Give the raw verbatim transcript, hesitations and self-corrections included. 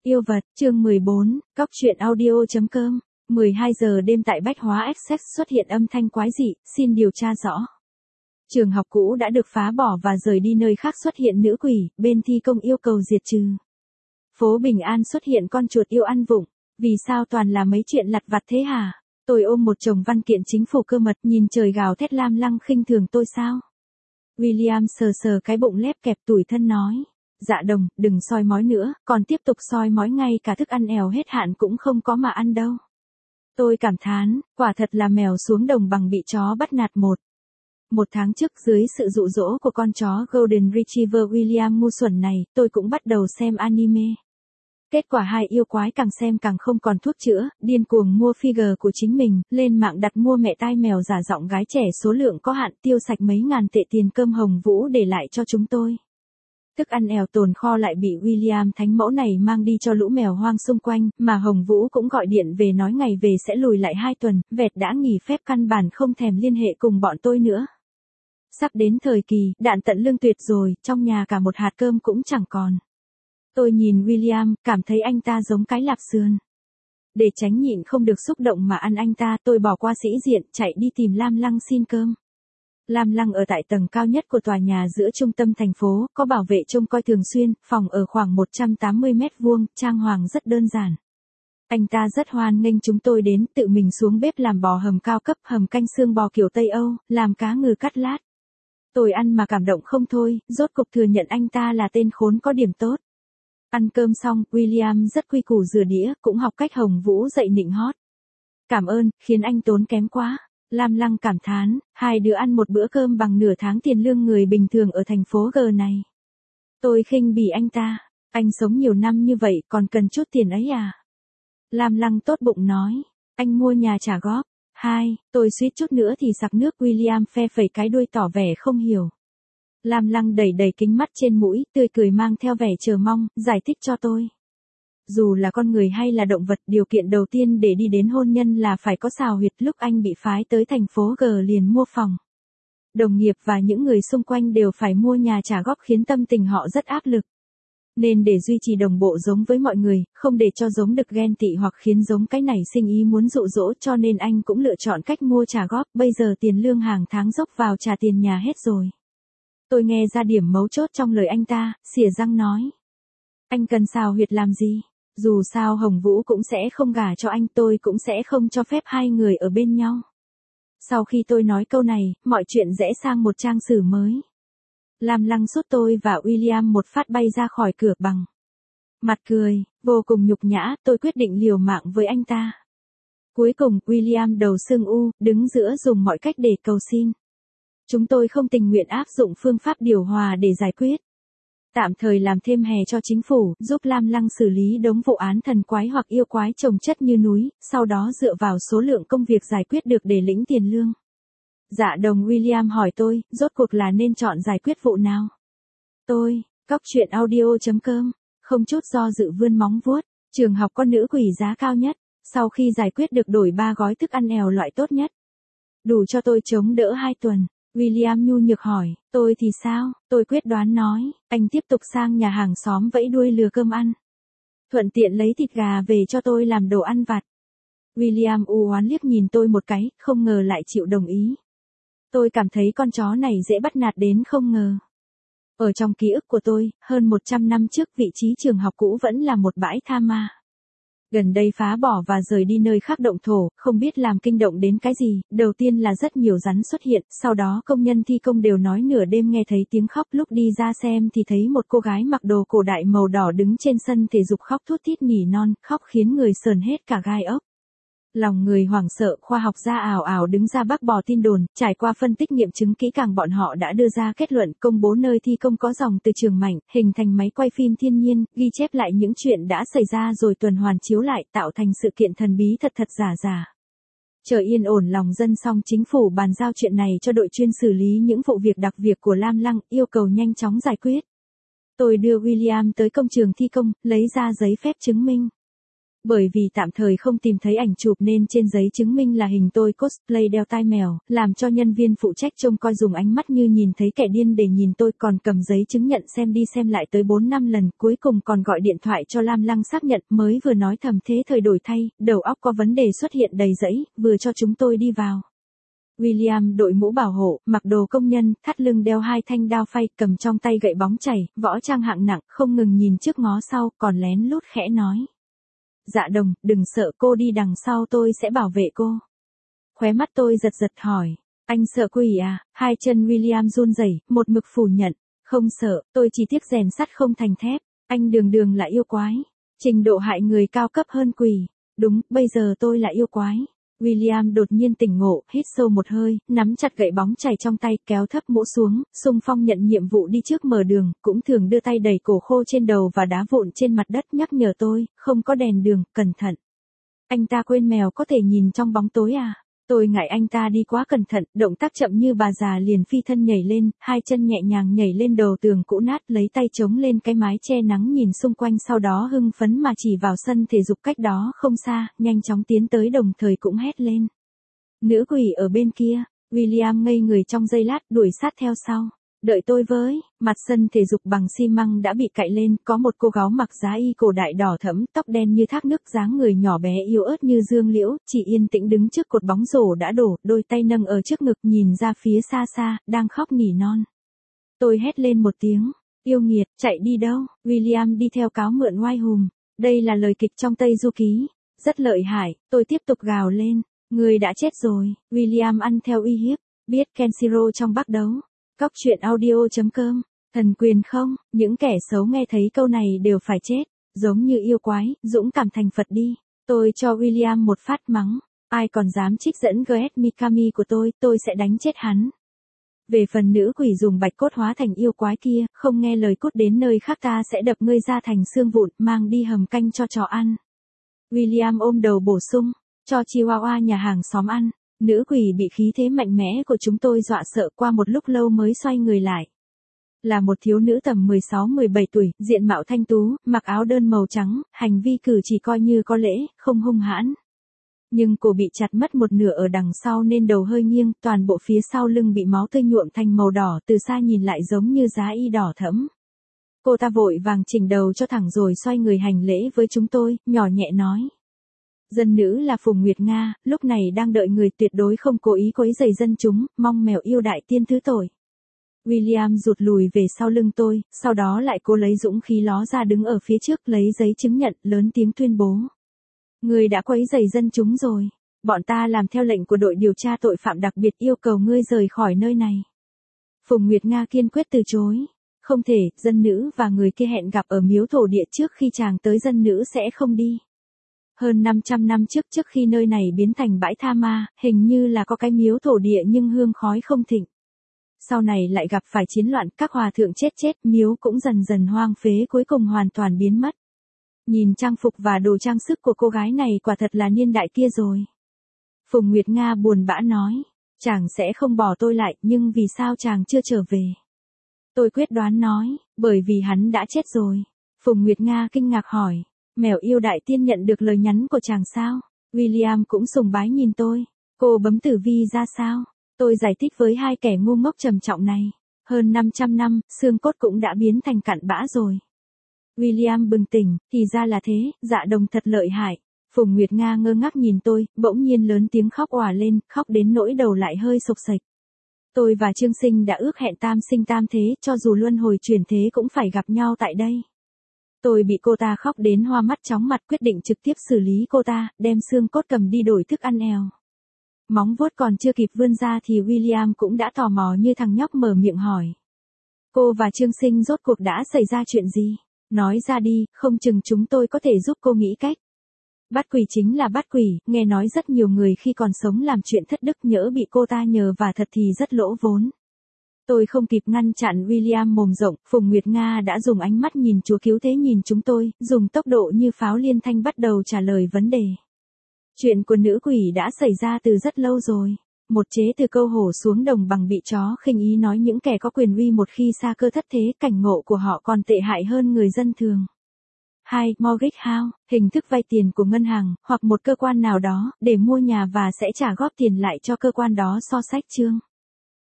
Yêu vật, chương mười bốn, cóc truyện audio.com. mười hai giờ đêm tại Bách Hóa Essex xuất hiện âm thanh quái dị, xin điều tra rõ. Trường học cũ đã được phá bỏ và rời đi, nơi khác xuất hiện nữ quỷ, bên thi công yêu cầu diệt trừ. Phố Bình An xuất hiện con chuột yêu ăn vụng, vì sao toàn là mấy chuyện lặt vặt thế hả? Tôi ôm một chồng văn kiện chính phủ cơ mật, nhìn trời gào thét Lam Lăng khinh thường tôi sao? William sờ sờ cái bụng lép kẹp tủi thân nói. Dạ Đồng, đừng soi mói nữa, còn tiếp tục soi mói ngay cả thức ăn èo hết hạn cũng không có mà ăn đâu. Tôi cảm thán, quả thật là mèo xuống đồng bằng bị chó bắt nạt một. Một tháng trước, dưới sự dụ dỗ của con chó Golden Retriever William ngu xuẩn này, tôi cũng bắt đầu xem anime. Kết quả hai yêu quái càng xem càng không còn thuốc chữa, điên cuồng mua figure của chính mình, lên mạng đặt mua mẹ tai mèo giả giọng gái trẻ số lượng có hạn, tiêu sạch mấy ngàn tệ tiền cơm Hồng Vũ để lại cho chúng tôi. Thức ăn èo tồn kho lại bị William thánh mẫu này mang đi cho lũ mèo hoang xung quanh, mà Hồng Vũ cũng gọi điện về nói ngày về sẽ lùi lại hai tuần, vẹt đã nghỉ phép căn bản không thèm liên hệ cùng bọn tôi nữa. Sắp đến thời kỳ, đạn tận lương tuyệt rồi, trong nhà cả một hạt cơm cũng chẳng còn. Tôi nhìn William, cảm thấy anh ta giống cái lạp sườn. Để tránh nhịn không được xúc động mà ăn anh ta, tôi bỏ qua sĩ diện, chạy đi tìm Lam Lăng xin cơm. Lam Lăng ở tại tầng cao nhất của tòa nhà giữa trung tâm thành phố, có bảo vệ trông coi thường xuyên, phòng ở khoảng một trăm tám mươi mét vuông, trang hoàng rất đơn giản. Anh ta rất hoan nghênh chúng tôi đến, tự mình xuống bếp làm bò hầm cao cấp, hầm canh xương bò kiểu Tây Âu, làm cá ngừ cắt lát. Tôi ăn mà cảm động không thôi, rốt cục thừa nhận anh ta là tên khốn có điểm tốt. Ăn cơm xong, William rất quy củ rửa đĩa, cũng học cách Hồng Vũ dạy nịnh hót. Cảm ơn, khiến anh tốn kém quá. Lam Lăng cảm thán, hai đứa ăn một bữa cơm bằng nửa tháng tiền lương người bình thường ở thành phố G này. Tôi khinh bỉ anh ta, anh sống nhiều năm như vậy còn cần chút tiền ấy à? Lam Lăng tốt bụng nói, anh mua nhà trả góp. Hai, tôi suýt chút nữa thì sặc nước. William phe phẩy cái đuôi tỏ vẻ không hiểu. Lam Lăng đẩy đẩy kính mắt trên mũi, tươi cười mang theo vẻ chờ mong, giải thích cho tôi. Dù là con người hay là động vật, điều kiện đầu tiên để đi đến hôn nhân là phải có xào huyệt. Lúc anh bị phái tới thành phố G liền mua phòng. Đồng nghiệp và những người xung quanh đều phải mua nhà trả góp khiến tâm tình họ rất áp lực. Nên để duy trì đồng bộ giống với mọi người, không để cho giống được ghen tị hoặc khiến giống cái này sinh ý muốn dụ dỗ, cho nên anh cũng lựa chọn cách mua trả góp. Bây giờ tiền lương hàng tháng dốc vào trả tiền nhà hết rồi. Tôi nghe ra điểm mấu chốt trong lời anh ta, xỉa răng nói. Anh cần xào huyệt làm gì? Dù sao Hồng Vũ cũng sẽ không gả cho anh, tôi cũng sẽ không cho phép hai người ở bên nhau. Sau khi tôi nói câu này, mọi chuyện rẽ sang một trang sử mới. Lam Lăng sút tôi và William một phát bay ra khỏi cửa bằng mặt cười, vô cùng nhục nhã. Tôi quyết định liều mạng với anh ta. Cuối cùng, William đầu sưng u, đứng giữa dùng mọi cách để cầu xin. Chúng tôi không tình nguyện áp dụng phương pháp điều hòa để giải quyết. Tạm thời làm thêm hè cho chính phủ, giúp Lam Lăng xử lý đống vụ án thần quái hoặc yêu quái chồng chất như núi, sau đó dựa vào số lượng công việc giải quyết được để lĩnh tiền lương. Dạ Đồng. William hỏi tôi, rốt cuộc là nên chọn giải quyết vụ nào? Tôi, cóc truyện audio.com, không chút do dự vươn móng vuốt, trường học con nữ quỷ giá cao nhất, sau khi giải quyết được đổi ba gói thức ăn èo loại tốt nhất. Đủ cho tôi chống đỡ hai tuần. William nhu nhược hỏi, tôi thì sao? Tôi quyết đoán nói, anh tiếp tục sang nhà hàng xóm vẫy đuôi lừa cơm ăn. Thuận tiện lấy thịt gà về cho tôi làm đồ ăn vặt. William u oán liếc nhìn tôi một cái, không ngờ lại chịu đồng ý. Tôi cảm thấy con chó này dễ bắt nạt đến không ngờ. Ở trong ký ức của tôi, hơn một trăm năm trước vị trí trường học cũ vẫn là một bãi tha ma. Gần đây phá bỏ và rời đi nơi khác động thổ, không biết làm kinh động đến cái gì. Đầu tiên là rất nhiều rắn xuất hiện, sau đó công nhân thi công đều nói nửa đêm nghe thấy tiếng khóc. Lúc đi ra xem thì thấy một cô gái mặc đồ cổ đại màu đỏ đứng trên sân thể dục khóc thút thít nỉ non, khóc khiến người sờn hết cả gai ốc. Lòng người hoảng sợ, khoa học gia ào ào đứng ra bác bỏ tin đồn. Trải qua phân tích nghiệm chứng kỹ càng, bọn họ đã đưa ra kết luận, công bố nơi thi công có dòng từ trường mảnh, hình thành máy quay phim thiên nhiên, ghi chép lại những chuyện đã xảy ra rồi tuần hoàn chiếu lại, tạo thành sự kiện thần bí thật thật giả giả. Chờ yên ổn lòng dân xong, chính phủ bàn giao chuyện này cho đội chuyên xử lý những vụ việc đặc biệt của Lam Lăng, yêu cầu nhanh chóng giải quyết. Tôi đưa William tới công trường thi công, lấy ra giấy phép chứng minh. Bởi vì tạm thời không tìm thấy ảnh chụp nên trên giấy chứng minh là hình tôi cosplay đeo tai mèo, làm cho nhân viên phụ trách trông coi dùng ánh mắt như nhìn thấy kẻ điên để nhìn tôi, còn cầm giấy chứng nhận xem đi xem lại tới bốn năm lần, cuối cùng còn gọi điện thoại cho Lam Lăng xác nhận, mới vừa nói thầm thế thời đổi thay, đầu óc có vấn đề xuất hiện đầy rẫy, vừa cho chúng tôi đi vào. William đội mũ bảo hộ, mặc đồ công nhân, thắt lưng đeo hai thanh đao phay, cầm trong tay gậy bóng chảy, võ trang hạng nặng, không ngừng nhìn trước ngó sau, còn lén lút khẽ nói. Dạ Đồng, đừng sợ, cô đi đằng sau tôi sẽ bảo vệ cô. Khóe mắt tôi giật giật hỏi, anh sợ quỷ à? Hai chân William run rẩy, một mực phủ nhận, không sợ, tôi chỉ tiếc rèn sắt không thành thép, anh đường đường là yêu quái, trình độ hại người cao cấp hơn quỷ, đúng, bây giờ tôi là yêu quái. William đột nhiên tỉnh ngộ, hít sâu một hơi, nắm chặt gậy bóng chảy trong tay, kéo thấp mũ xuống, xung phong nhận nhiệm vụ đi trước mở đường, cũng thường đưa tay đẩy cổ khô trên đầu và đá vụn trên mặt đất nhắc nhở tôi, không có đèn đường, cẩn thận. Anh ta quên mèo có thể nhìn trong bóng tối à? Tôi ngại anh ta đi quá cẩn thận, động tác chậm như bà già liền phi thân nhảy lên, hai chân nhẹ nhàng nhảy lên đầu tường cũ nát, lấy tay chống lên cái mái che nắng nhìn xung quanh, sau đó hưng phấn mà chỉ vào sân thể dục cách đó không xa, nhanh chóng tiến tới đồng thời cũng hét lên. Nữ quỷ ở bên kia, William ngây người trong giây lát, đuổi sát theo sau. Đợi tôi với, mặt sân thể dục bằng xi măng đã bị cạy lên, có một cô gái mặc giá y cổ đại đỏ thẫm, tóc đen như thác nước, dáng người nhỏ bé yếu ớt như dương liễu, chỉ yên tĩnh đứng trước cột bóng rổ đã đổ, đôi tay nâng ở trước ngực nhìn ra phía xa xa, đang khóc nỉ non. Tôi hét lên một tiếng, yêu nghiệt, chạy đi đâu? William đi theo cáo mượn oai hùm. Đây là lời kịch trong Tây Du Ký, rất lợi hại, tôi tiếp tục gào lên, người đã chết rồi. William ăn theo uy hiếp, biết Kenshiro trong Bắc đấu. Cóc truyện audio chấm com, thần quyền không, những kẻ xấu nghe thấy câu này đều phải chết, giống như yêu quái, dũng cảm thành Phật đi. Tôi cho William một phát mắng, ai còn dám trích dẫn giê ét Mikami của tôi, tôi sẽ đánh chết hắn. Về phần nữ quỷ dùng bạch cốt hóa thành yêu quái kia, không nghe lời cút đến nơi khác ta sẽ đập ngươi ra thành xương vụn, mang đi hầm canh cho chó ăn. William ôm đầu bổ sung, cho Chihuahua nhà hàng xóm ăn. Nữ quỷ bị khí thế mạnh mẽ của chúng tôi dọa sợ, qua một lúc lâu mới xoay người lại. Là một thiếu nữ tầm mười sáu mười bảy tuổi, diện mạo thanh tú, mặc áo đơn màu trắng, hành vi cử chỉ coi như có lễ, không hung hãn. Nhưng cổ bị chặt mất một nửa ở đằng sau nên đầu hơi nghiêng, toàn bộ phía sau lưng bị máu tươi nhuộm thành màu đỏ, từ xa nhìn lại giống như giá y đỏ thẫm. Cô ta vội vàng chỉnh đầu cho thẳng rồi xoay người hành lễ với chúng tôi, nhỏ nhẹ nói. Dân nữ là Phùng Nguyệt Nga, lúc này đang đợi người, tuyệt đối không cố ý quấy rầy dân chúng, mong mèo yêu đại tiên thứ tội. William rụt lùi về sau lưng tôi, sau đó lại cố lấy dũng khí ló ra đứng ở phía trước lấy giấy chứng nhận, lớn tiếng tuyên bố. Người đã quấy rầy dân chúng rồi. Bọn ta làm theo lệnh của đội điều tra tội phạm đặc biệt yêu cầu ngươi rời khỏi nơi này. Phùng Nguyệt Nga kiên quyết từ chối. Không thể, dân nữ và người kia hẹn gặp ở miếu thổ địa, trước khi chàng tới dân nữ sẽ không đi. Hơn năm trăm năm trước, trước khi nơi này biến thành bãi tha ma, hình như là có cái miếu thổ địa nhưng hương khói không thịnh. Sau này lại gặp phải chiến loạn, các hòa thượng chết chết, miếu cũng dần dần hoang phế, cuối cùng hoàn toàn biến mất. Nhìn trang phục và đồ trang sức của cô gái này quả thật là niên đại kia rồi. Phùng Nguyệt Nga buồn bã nói, chàng sẽ không bỏ tôi lại, nhưng vì sao chàng chưa trở về? Tôi quyết đoán nói, bởi vì hắn đã chết rồi. Phùng Nguyệt Nga kinh ngạc hỏi. Mèo yêu đại tiên nhận được lời nhắn của chàng sao? William cũng sùng bái nhìn tôi. Cô bấm tử vi ra sao? Tôi giải thích với hai kẻ ngu ngốc trầm trọng này. Hơn năm trăm năm, xương cốt cũng đã biến thành cặn bã rồi. William bừng tỉnh, thì ra là thế, Dạ Đồng thật lợi hại. Phùng Nguyệt Nga ngơ ngác nhìn tôi, bỗng nhiên lớn tiếng khóc òa lên, khóc đến nỗi đầu lại hơi sộc sạch. Tôi và Trương Sinh đã ước hẹn tam sinh tam thế, cho dù luân hồi chuyển thế cũng phải gặp nhau tại đây. Tôi bị cô ta khóc đến hoa mắt chóng mặt, quyết định trực tiếp xử lý cô ta, đem xương cốt cầm đi đổi thức ăn èo. Móng vuốt còn chưa kịp vươn ra thì William cũng đã tò mò như thằng nhóc mở miệng hỏi. Cô và Trương Sinh rốt cuộc đã xảy ra chuyện gì? Nói ra đi, không chừng chúng tôi có thể giúp cô nghĩ cách. Bắt quỷ chính là bắt quỷ, nghe nói rất nhiều người khi còn sống làm chuyện thất đức, nhỡ bị cô ta nhờ và thật thì rất lỗ vốn. Tôi không kịp ngăn chặn William mồm rộng, Phùng Nguyệt Nga đã dùng ánh mắt nhìn Chúa cứu thế nhìn chúng tôi, dùng tốc độ như pháo liên thanh bắt đầu trả lời vấn đề. Chuyện của nữ quỷ đã xảy ra từ rất lâu rồi. Một chế từ câu hổ xuống đồng bằng bị chó khinh ý nói những kẻ có quyền uy một khi xa cơ thất thế, cảnh ngộ của họ còn tệ hại hơn người dân thường. hai. Mortgage house, hình thức vay tiền của ngân hàng, hoặc một cơ quan nào đó, để mua nhà và sẽ trả góp tiền lại cho cơ quan đó so sách chương.